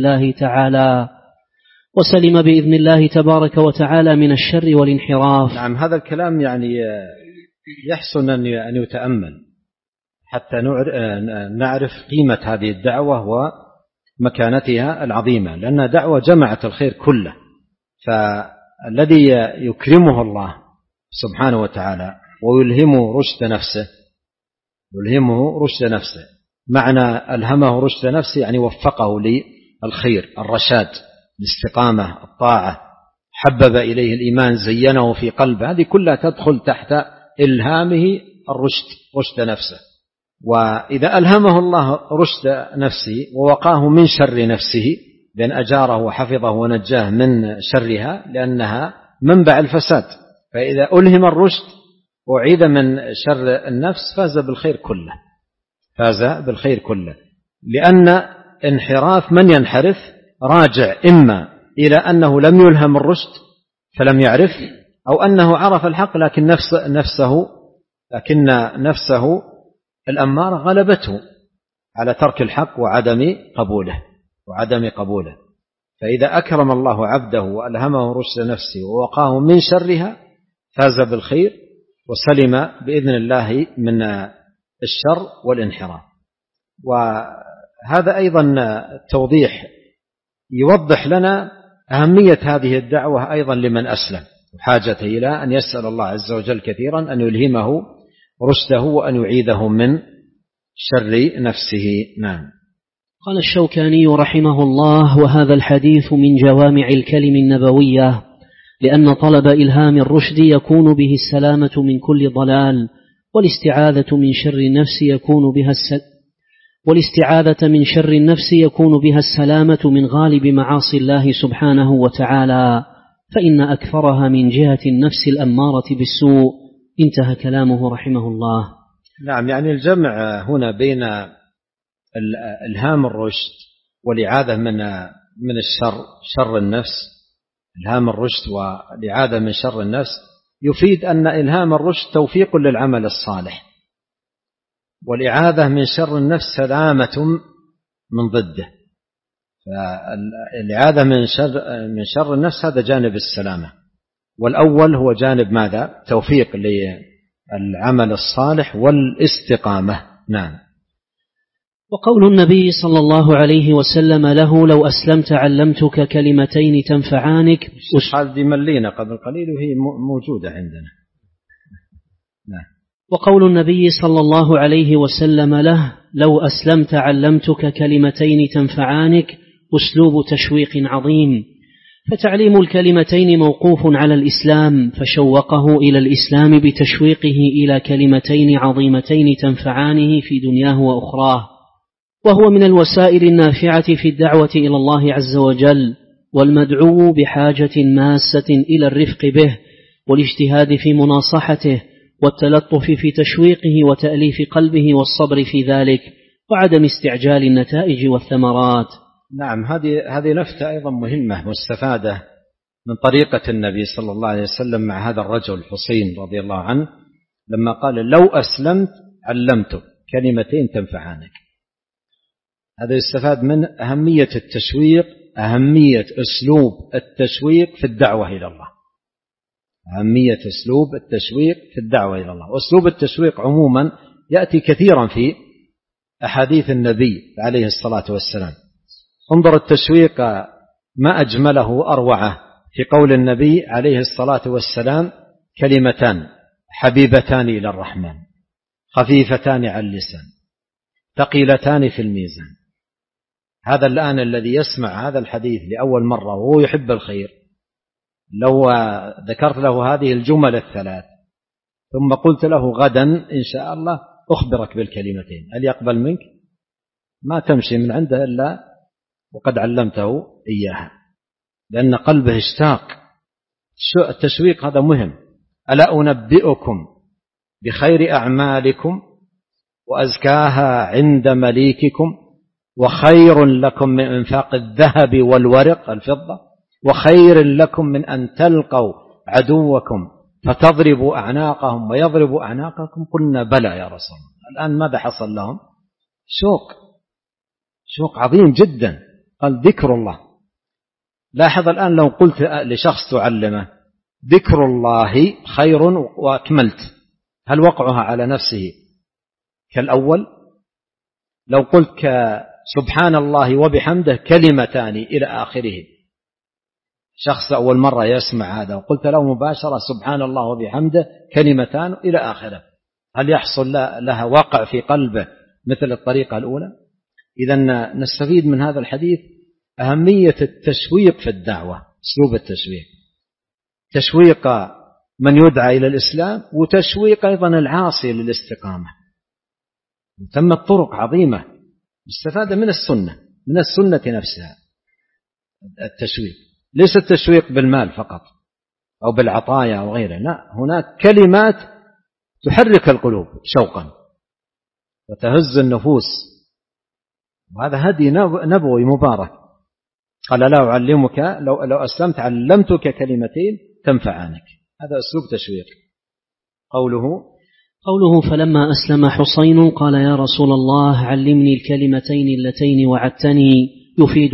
بإذن الله تبارك وتعالى من الشر والانحراف. نعم. هذا الكلام يعني يحسن أن يتأمل حتى نعرف قيمة هذه الدعوة ومكانتها العظيمة، لأنها دعوة جمعت الخير كله. فالذي يكرمه الله سبحانه وتعالى ويلهمه رشد نفسه، معنى ألهمه رشد نفسه يعني وفقه للخير، الرشاد، الاستقامة، الطاعة، حبب إليه الإيمان، زينه في قلبه. هذه كلها تدخل تحت إلهامه رشد نفسه. وإذا ألهمه الله رشد نفسه ووقاه من شر نفسه بأن أجاره وحفظه ونجاه من شرها، لأنها منبع الفساد. فإذا ألهم الرشد وعيد من شر النفس فاز بالخير كله. لأن انحراف من ينحرف راجع إما إلى أنه لم يلهم الرشد فلم يعرف، أو أنه عرف الحق لكن نفسه الأمارة غلبته على ترك الحق وعدم قبوله. فإذا أكرم الله عبده وألهمه رشد نفسه ووقاه من شرها فاز بالخير وسلم بإذن الله من الشر والانحراف. وهذا أيضا توضيح يوضح لنا أهمية هذه الدعوة أيضا لمن أسلم، وحاجته إلى أن يسأل الله عز وجل كثيرا أن يلهمه رشده وأن يعيده من شر نفسه. نعم. قال الشوكاني رحمه الله: وهذا الحديث من جوامع الكلم النبوية، لأن طلب إلهام الرشد يكون به السلامة من كل ضلال، والاستعاذة من شر النفس يكون بها السلامة من غالب معاصي الله سبحانه وتعالى، فإن أكثرها من جهة النفس الأمارة بالسوء. انتهى كلامه رحمه الله. نعم. يعني الجمع هنا بين إلهام الرشد والإعاذة من شر النفس. إلهام الرشد والإعاذة من شر النفس يفيد أن إلهام الرشد توفيق للعمل الصالح، والإعاذة من شر النفس سلامة من ضده. فالإعاذة من شر النفس هذا جانب السلامة، والأول هو جانب ماذا؟ توفيق للعمل الصالح والاستقامة. نعم. وقول النبي صلى الله عليه وسلم له: لو أسلمت علمتك كلمتين تنفعانك. هذه ملينا قبل قليل وهي موجودة عندنا. نعم. وقول النبي صلى الله عليه وسلم له: لو أسلمت علمتك كلمتين تنفعانك، أسلوب تشويق عظيم، فتعليم الكلمتين موقوف على الإسلام، فشوقه إلى الإسلام بتشويقه إلى كلمتين عظيمتين تنفعانه في دنياه وأخراه، وهو من الوسائل النافعة في الدعوة إلى الله عز وجل، والمدعو بحاجة ماسة إلى الرفق به والاجتهاد في مناصحته والتلطف في تشويقه وتأليف قلبه والصبر في ذلك، وعدم استعجال النتائج والثمرات. نعم. هذه لفتة أيضا مهمة مستفادة من طريقة النبي صلى الله عليه وسلم مع هذا الرجل حسين رضي الله عنه، لما قال: لو أسلمت علمتك كلمتين تنفعانك. هذا يستفاد من أهمية التشويق، أهمية أسلوب التشويق في الدعوة إلى الله، أهمية أسلوب التشويق في الدعوة إلى الله. وأسلوب التشويق عموما يأتي كثيرا في أحاديث النبي عليه الصلاة والسلام. انظر التشويق ما أجمله أروعه في قول النبي عليه الصلاة والسلام: كلمتان حبيبتان إلى الرحمن خفيفتان على اللسان ثقيلتان في الميزان. هذا الآن الذي يسمع هذا الحديث لأول مرة وهو يحب الخير، لو ذكرت له هذه الجمل الثلاث ثم قلت له: غدا إن شاء الله أخبرك بالكلمتين، هل يقبل منك؟ ما تمشي من عنده إلا وقد علمته إياها، لأن قلبه اشتاق. التشويق هذا مهم. ألا أنبئكم بخير أعمالكم وأزكاها عند مليككم وخير لكم من إنفاق الذهب والورق الفضة وخير لكم من أن تلقوا عدوكم فتضربوا أعناقهم ويضربوا أعناقكم؟ قلنا: بلى يا رسول الله. الآن ماذا حصل لهم؟ شوق عظيم جدا. قال: ذكر الله. لاحظ الآن لو قلت لشخص تعلمه: ذكر الله خير وأكملت، هل وقعها على نفسه كالأول؟ لو قلت سبحان الله وبحمده كلمتان إلى آخره، شخص أول مرة يسمع هذا وقلت له مباشرة سبحان الله وبحمده كلمتان إلى آخره، هل يحصل لها وقع في قلبه مثل الطريقة الأولى؟ إذن نستفيد من هذا الحديث أهمية التشويق في الدعوة، أسلوب التشويق، تشويق من يدعى إلى الإسلام وتشويق أيضا العاصي للاستقامة. ثم طرق عظيمة استفادة من السنة نفسها. التشويق ليس التشويق بالمال فقط أو بالعطايا أو غيره، لا، هناك كلمات تحرك القلوب شوقا وتهز النفوس، وهذا هدي نبوي مبارك. قال: لا أعلمك لو أسلمت علمتك كلمتين تنفعانك. هذا أسلوب تشويق. قوله: فلما أسلم حسين قال: يا رسول الله علمني الكلمتين اللتين وعدتني، يفيد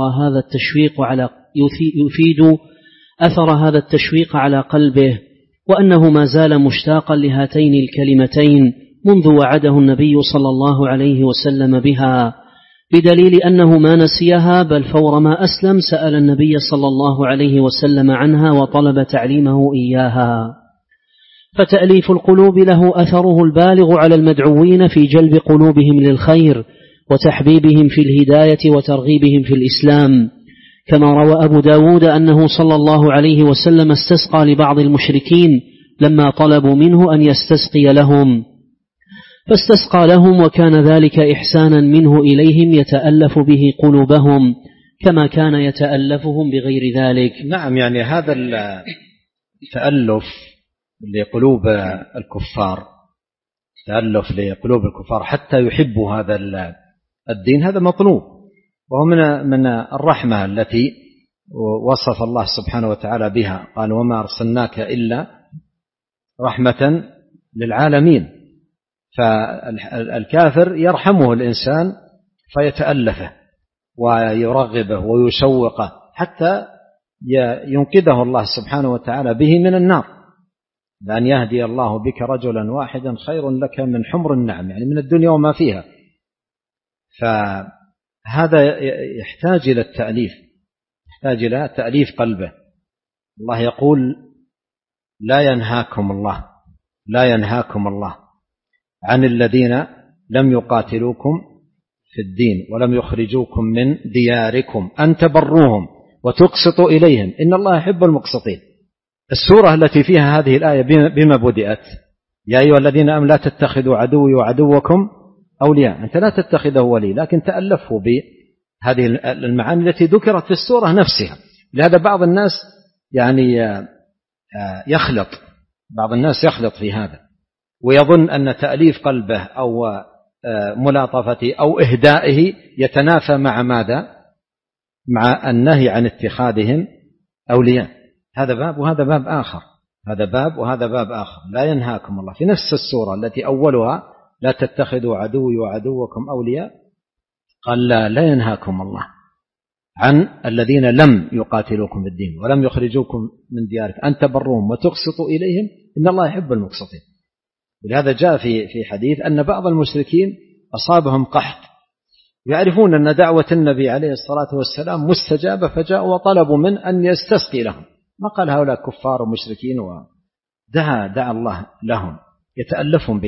أثر هذا التشويق على قلبه، وأنه ما زال مشتاقا لهاتين الكلمتين منذ وعده النبي صلى الله عليه وسلم بها، بدليل أنه ما نسيها، بل فور ما أسلم سأل النبي صلى الله عليه وسلم عنها وطلب تعليمه إياها. فتأليف القلوب له أثره البالغ على المدعوين في جلب قلوبهم للخير وتحبيبهم في الهداية وترغيبهم في الإسلام، كما روى أبو داود أنه صلى الله عليه وسلم استسقى لبعض المشركين لما طلبوا منه أن يستسقي لهم، فاستسقى لهم، وكان ذلك إحسانا منه إليهم يتألف به قلوبهم كما كان يتألفهم بغير ذلك. نعم، يعني هذا التألف لقلوب الكفار حتى يحبوا هذا الدين، هذا مطلوب، وهو من الرحمة التي وصف الله سبحانه وتعالى بها. قال: وما أرسلناك إلا رحمة للعالمين. فالكافر يرحمه الإنسان فيتألفه ويرغبه ويشوقه حتى ينقذه الله سبحانه وتعالى به من النار، لأن يهدي الله بك رجلا واحدا خير لك من حمر النعم، يعني من الدنيا وما فيها. فهذا يحتاج إلى التأليف، يحتاج إلى تأليف قلبه. الله يقول لا ينهاكم الله عن الذين لم يقاتلوكم في الدين ولم يخرجوكم من دياركم أن تبروهم وتقسطوا إليهم إن الله يحب المقسطين. السورة التي فيها هذه الآية بما بدأت؟ يا أيها الذين آمنوا لا تتخذوا عدوي وعدوكم أولياء. أنت لا تتخذه ولي، لكن تألفه بهذه المعاني التي ذكرت في السورة نفسها. لهذا بعض الناس يعني يخلط في هذا، ويظن أن تأليف قلبه أو ملاطفته أو إهدائه يتنافى مع ماذا؟ مع النهي عن اتخاذهم أولياء. هذا باب وهذا باب آخر، هذا باب وهذا باب آخر. لا ينهاكم الله في نفس السورة التي أولها لا تتخذوا عدوي وعدوكم أولياء، قال لا ينهاكم الله عن الذين لم يقاتلوكم في الدين ولم يخرجوكم من دياركم أن تبروهم وتقسطوا إليهم إن الله يحب المقسطين. ولهذا جاء في حديث أن بعض المشركين أصابهم قحط، يعرفون أن دعوة النبي عليه الصلاة والسلام مستجابة، فجاءوا وطلبوا من أن يستسقي لهم. ما قال هؤلاء كفار ومشركين، ودعا الله لهم، يتألفهم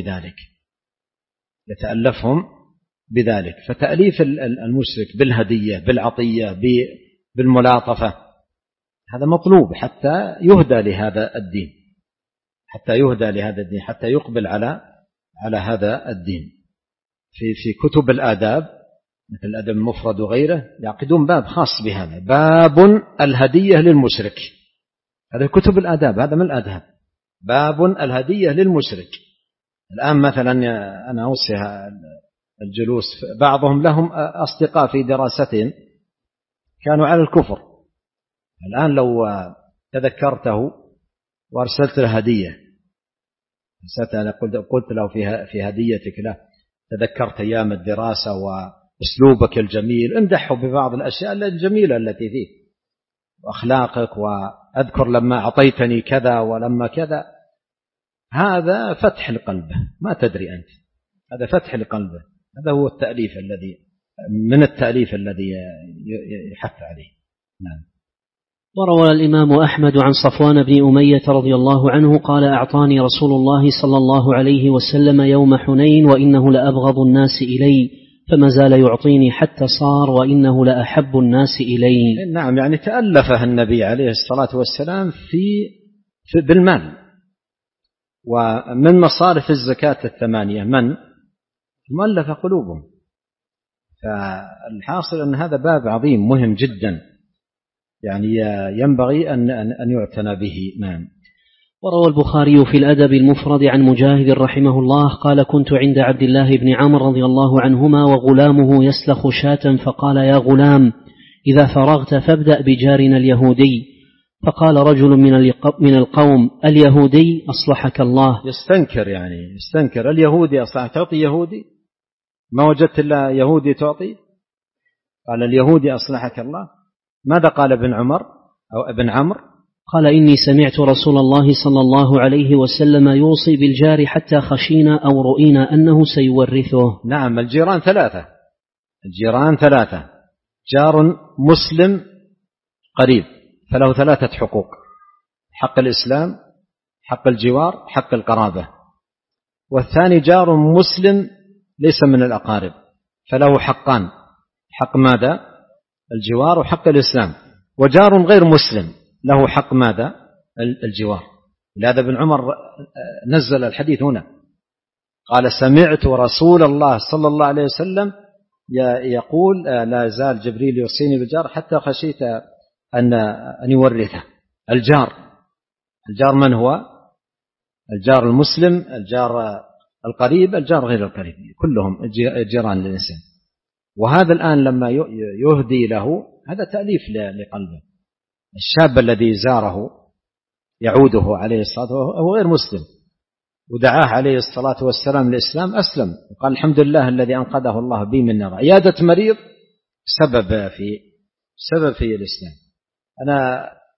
بذلك. فتأليف المشرك بالهدية بالعطية بالملاطفة هذا مطلوب حتى يهدى لهذا الدين، حتى يقبل على هذا الدين. في كتب الآداب مثل الأدب المفرد وغيره يعقدون باب خاص بهذا، باب الهدية للمشرك. هذا كتب الآداب، هذا من الآداب، باب الهدية للمشرك. الآن مثلا أنا أوصي الجلوس، بعضهم لهم أصدقاء في دراستهم كانوا على الكفر، الآن لو تذكرته وأرسلت له هدية، قلت له في هديتك له تذكرت أيام الدراسة وأسلوبك الجميل، امدحه ببعض الأشياء الجميلة التي فيه وأخلاقك، وأذكر لما أعطيتني كذا ولما كذا. هذا فتح لقلبه، ما تدري أنت، هذا فتح لقلبه. هذا هو التأليف الذي يحث عليه. نعم. وروى الإمام أحمد عن صفوان بن أمية رضي الله عنه قال أعطاني رسول الله صلى الله عليه وسلم يوم حنين وإنه لأبغض الناس إلي، فما زال يعطيني حتى صار وإنه لأحب الناس إلي. نعم، يعني تألفه النبي عليه الصلاة والسلام بالمال. ومن مصارف الزكاة 8 من مؤلف قلوبهم. فالحاصل أن هذا باب عظيم مهم جدا، يعني ينبغي أن يعتنى به. نعم. وروى البخاري في الأدب المفرد عن مجاهد رحمه الله قال كنت عند عبد الله بن عمرو رضي الله عنهما وغلامه يسلخ شاة، فقال يا غلام إذا فرغت فابدأ بجارنا اليهودي. فقال رجل من القوم اليهودي أصلحك الله. يستنكر اليهودي أصلحك، تعطي يهودي؟ ما وجدت إلا يهودي تعطي؟ قال اليهودي أصلحك الله. ماذا قال ابن عمرو؟ قال إني سمعت رسول الله صلى الله عليه وسلم يوصي بالجار حتى خشينا أو رؤينا أنه سيورثه. نعم، الجيران ثلاثة، جار مسلم قريب فله 3 حقوق: حق الإسلام، حق الجوار، حق القرابة. والثاني جار مسلم ليس من الأقارب فله حقان: حق ماذا؟ الجوار وحق الإسلام. وجار غير مسلم له حق ماذا؟ الجوار. لهذا ابن عمر نزل الحديث هنا، قال سمعت رسول الله صلى الله عليه وسلم يقول لا يزال جبريل يوصيني بالجار حتى خشيت أن يورثه. الجار من هو؟ الجار المسلم، الجار القريب، الجار غير القريب، كلهم جيران للإنسان. وهذا الآن لما يهدي له هذا تأليف لقلبه. الشاب الذي زاره يعوده عليه الصلاة والسلام هو غير مسلم، ودعاه عليه الصلاة والسلام للإسلام، أسلم وقال الحمد لله الذي أنقذه الله بي من النار. عيادة مريض سبب في الإسلام. أنا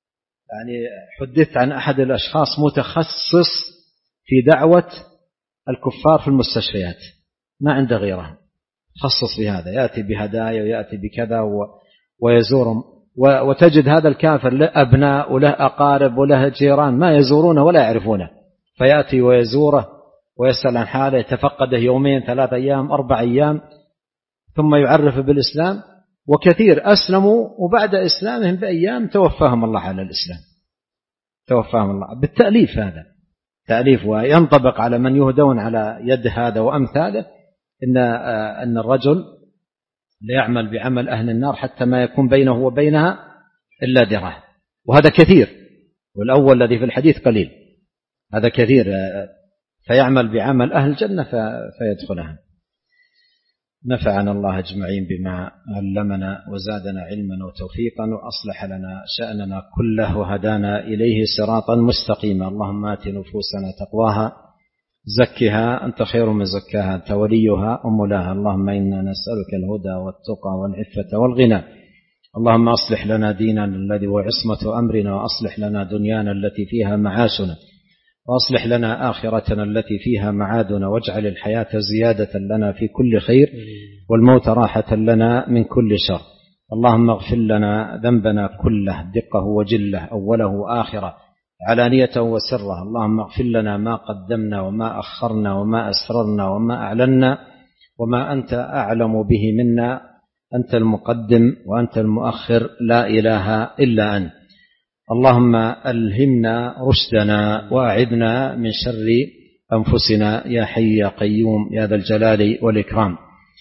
يعني حدثت عن أحد الأشخاص متخصص في دعوة الكفار في المستشفيات، ما عنده غيرهم، خصص في هذا، يأتي بهدايا ويأتي بكذا ويزورهم. وتجد هذا الكافر له أبناء وله أقارب وله جيران ما يزورونه ولا يعرفونه، فيأتي ويزوره ويسأل عن حاله، يتفقده يومين 3 أيام 4 أيام، ثم يعرف بالإسلام. وكثير أسلموا وبعد إسلامهم بأيام توفاهم الله على الإسلام، توفاهم الله بالتأليف. هذا تأليف، وينطبق على من يهدون على يد هذا وأمثاله، أن الرجل ليعمل بعمل أهل النار حتى ما يكون بينه وبينها إلا ذراع، وهذا كثير، والأول الذي في الحديث قليل، هذا كثير، فيعمل بعمل أهل الجنة فيدخلها. نفعنا الله أجمعين بما علمنا وزادنا علما وتوفيقا، وأصلح لنا شأننا كله وهدانا إليه صراطا مستقيما. اللهم آت نفوسنا تقواها زكها أنت خير من زكاها أنت وليها ومولاها. اللهم إنا نسألك الهدى والتقى والعفة والغنى. اللهم أصلح لنا ديننا الذي هو عصمة أمرنا، وأصلح لنا دنيانا التي فيها معاشنا، وأصلح لنا آخرتنا التي فيها معادنا، واجعل الحياة زيادة لنا في كل خير والموت راحة لنا من كل شر. اللهم اغفر لنا ذنبنا كله دقه وجله، أوله وآخره، علانية وسره. اللهم اغفر لنا ما قدمنا وما أخرنا وما أسررنا وما أعلنا وما أنت أعلم به منا، أنت المقدم وأنت المؤخر، لا إله إلا أنت. اللهم ألهمنا رشدنا وأعذنا من شر أنفسنا يا حي يا قيوم يا ذا الجلال والإكرام.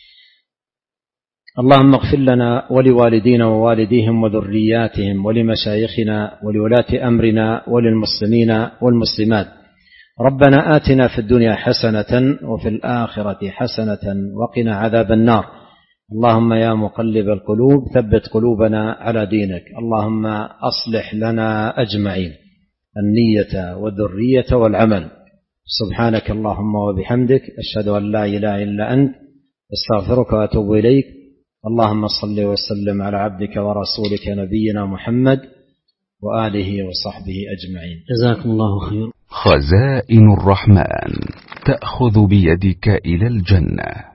اللهم اغفر لنا ولوالدينا ووالديهم وذرياتهم ولمشايخنا ولولاة أمرنا وللمسلمين والمسلمات. ربنا آتنا في الدنيا حسنة وفي الآخرة حسنة وقنا عذاب النار. اللهم يا مقلب القلوب ثبت قلوبنا على دينك. اللهم أصلح لنا أجمعين النية والذرية والعمل. سبحانك اللهم وبحمدك، أشهد أن لا إله إلا أنت، استغفرك وأتوب إليك. اللهم صل وسلم على عبدك ورسولك نبينا محمد وآله وصحبه أجمعين. جزاكم الله خير. خزائن الرحمن تأخذ بيدك إلى الجنة.